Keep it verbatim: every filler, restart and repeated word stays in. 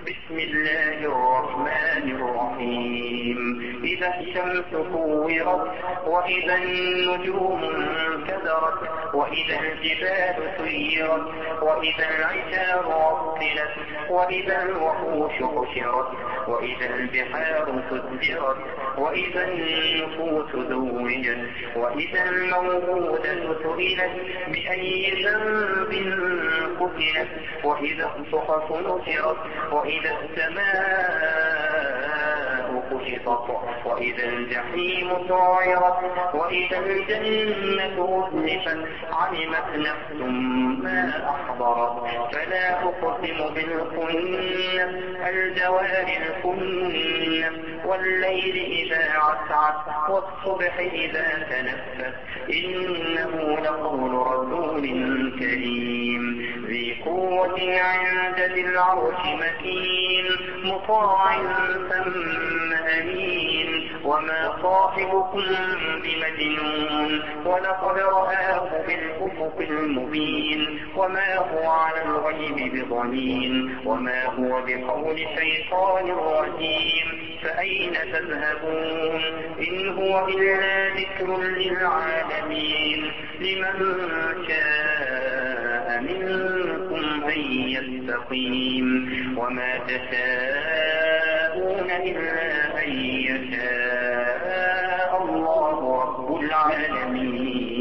بسم الله الرحمن الرحيم. إذا الشمس كورت وإذا النجوم انكدرت وإذا الجبال سيرت وإذا العشار عطلت وإذا الوحوش حشرت وإذا البحار سجرت وإذا النفوس زوجت وإذا الموءودة سئلت بأي ذنب قتلت وإذا الصحف نشرت وإذا السماء كشطت وإذا الجحيم سعرت وإذا الجنة أزلفت علمت نفس ما أحضرت. فلا أقسم بالخنس الجوار الكنس والليل إذا عسعس والصبح إذا تنفس إنه لقول رسول كريم ذي قوة عند ذي العرش مكين مطاع ثم أمين وما صاحبكم بمجنون ولقد رآه بالأفق المبين وما هو على الغيب بضنين وما هو بقول شيطان رجيم. فأين تذهبون إن هو إلا ذكر للعالمين لمن شاء منكم أن يستقيم وما تشاءون إلا أن يشاء الله رب العالمين.